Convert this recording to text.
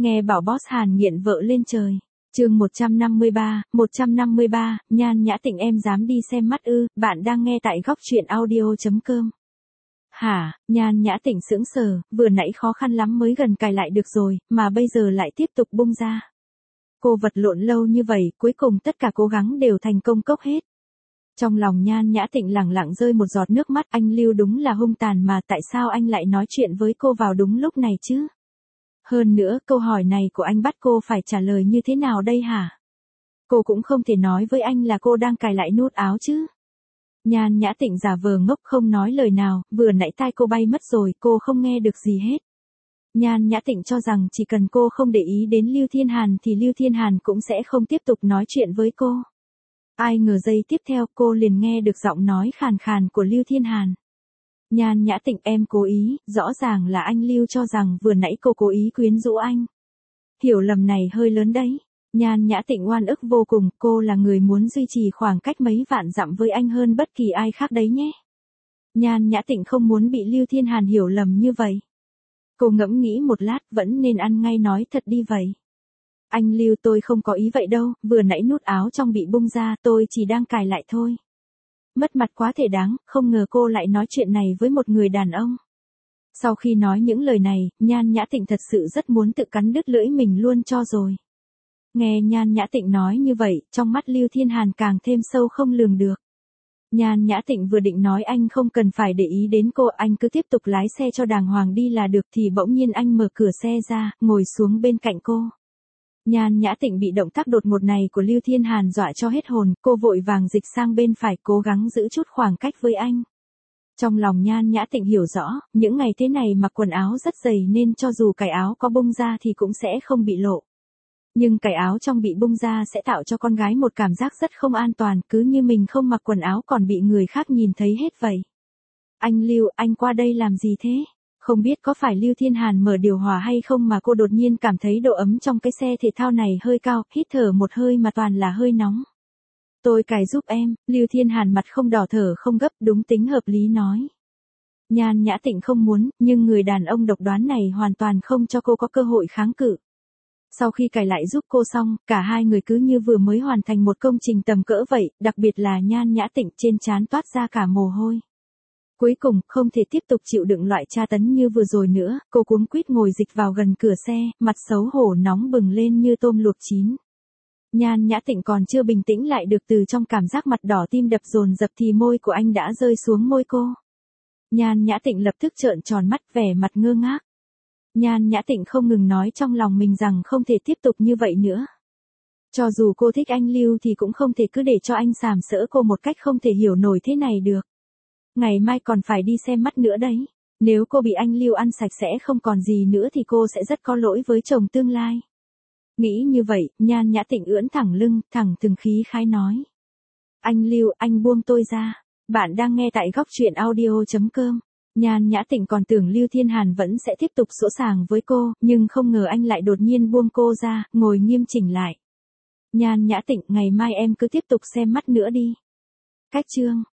Nghe bảo boss Hàn nghiện vợ lên trời. Chương 153, Nhan Nhã Tịnh em dám đi xem mắt ư? Bạn đang nghe tại góc truyện audio.com. Hả? Nhan Nhã Tịnh sững sờ, vừa nãy khó khăn lắm mới gần cài lại được rồi, mà bây giờ lại tiếp tục bung ra. Cô vật lộn lâu như vậy, cuối cùng tất cả cố gắng đều thành công cốc hết. Trong lòng Nhan Nhã Tịnh lẳng lặng rơi một giọt nước mắt, anh Lưu đúng là hung tàn mà tại sao anh lại nói chuyện với cô vào đúng lúc này chứ? Hơn nữa, câu hỏi này của anh bắt cô phải trả lời như thế nào đây hả? Cô cũng không thể nói với anh là cô đang cài lại nút áo chứ. Nhan Nhã Tịnh giả vờ ngốc không nói lời nào, vừa nãy tai cô bay mất rồi, cô không nghe được gì hết. Nhan Nhã Tịnh cho rằng chỉ cần cô không để ý đến Lưu Thiên Hàn thì Lưu Thiên Hàn cũng sẽ không tiếp tục nói chuyện với cô. Ai ngờ giây tiếp theo cô liền nghe được giọng nói khàn khàn của Lưu Thiên Hàn. Nhan Nhã Tịnh em cố ý, rõ ràng là anh Lưu cho rằng vừa nãy cô cố ý quyến rũ anh. Hiểu lầm này hơi lớn đấy. Nhan Nhã Tịnh oan ức vô cùng, cô là người muốn duy trì khoảng cách mấy vạn dặm với anh hơn bất kỳ ai khác đấy nhé. Nhan Nhã Tịnh không muốn bị Lưu Thiên Hàn hiểu lầm như vậy. Cô ngẫm nghĩ một lát vẫn nên ăn ngay nói thật đi vậy. Anh Lưu tôi không có ý vậy đâu, vừa nãy nút áo trong bị bung ra tôi chỉ đang cài lại thôi. Mất mặt quá thể đáng, không ngờ cô lại nói chuyện này với một người đàn ông. Sau khi nói những lời này, Nhan Nhã Tịnh thật sự rất muốn tự cắn đứt lưỡi mình luôn cho rồi. Nghe Nhan Nhã Tịnh nói như vậy, trong mắt Lưu Thiên Hàn càng thêm sâu không lường được. Nhan Nhã Tịnh vừa định nói anh không cần phải để ý đến cô, anh cứ tiếp tục lái xe cho đàng hoàng đi là được thì bỗng nhiên anh mở cửa xe ra, ngồi xuống bên cạnh cô. Nhan Nhã Tịnh bị động tác đột ngột này của Lưu Thiên Hàn dọa cho hết hồn, cô vội vàng dịch sang bên phải cố gắng giữ chút khoảng cách với anh. Trong lòng Nhan Nhã Tịnh hiểu rõ, những ngày thế này mặc quần áo rất dày nên cho dù cài áo có bung ra thì cũng sẽ không bị lộ. Nhưng cài áo trong bị bung ra sẽ tạo cho con gái một cảm giác rất không an toàn, cứ như mình không mặc quần áo còn bị người khác nhìn thấy hết vậy. Anh Lưu, anh qua đây làm gì thế? Không biết có phải Lưu Thiên Hàn mở điều hòa hay không mà cô đột nhiên cảm thấy độ ấm trong cái xe thể thao này hơi cao, hít thở một hơi mà toàn là hơi nóng. Tôi cài giúp em, Lưu Thiên Hàn mặt không đỏ thở không gấp, đúng tính hợp lý nói. Nhan Nhã Tịnh không muốn, nhưng người đàn ông độc đoán này hoàn toàn không cho cô có cơ hội kháng cự. Sau khi cài lại giúp cô xong, cả hai người cứ như vừa mới hoàn thành một công trình tầm cỡ vậy, đặc biệt là Nhan Nhã Tịnh trên trán toát ra cả mồ hôi. Cuối cùng, không thể tiếp tục chịu đựng loại tra tấn như vừa rồi nữa, cô cuống quýt ngồi dịch vào gần cửa xe, mặt xấu hổ nóng bừng lên như tôm luộc chín. Nhan Nhã Tịnh còn chưa bình tĩnh lại được từ trong cảm giác mặt đỏ tim đập dồn dập thì môi của anh đã rơi xuống môi cô. Nhan Nhã Tịnh lập tức trợn tròn mắt vẻ mặt ngơ ngác. Nhan Nhã Tịnh không ngừng nói trong lòng mình rằng không thể tiếp tục như vậy nữa. Cho dù cô thích anh Lưu thì cũng không thể cứ để cho anh sàm sỡ cô một cách không thể hiểu nổi thế này được. Ngày mai còn phải đi xem mắt nữa đấy. Nếu cô bị anh Lưu ăn sạch sẽ không còn gì nữa thì cô sẽ rất có lỗi với chồng tương lai. Nghĩ như vậy, Nhan Nhã Tịnh ưỡn thẳng lưng, thẳng thừng khí khái nói. Anh Lưu, anh buông tôi ra. Bạn đang nghe tại góc truyện audio.com. Nhan Nhã Tịnh còn tưởng Lưu Thiên Hàn vẫn sẽ tiếp tục sỗ sàng với cô, nhưng không ngờ anh lại đột nhiên buông cô ra, ngồi nghiêm chỉnh lại. Nhan Nhã Tịnh, ngày mai em cứ tiếp tục xem mắt nữa đi. Cách chương.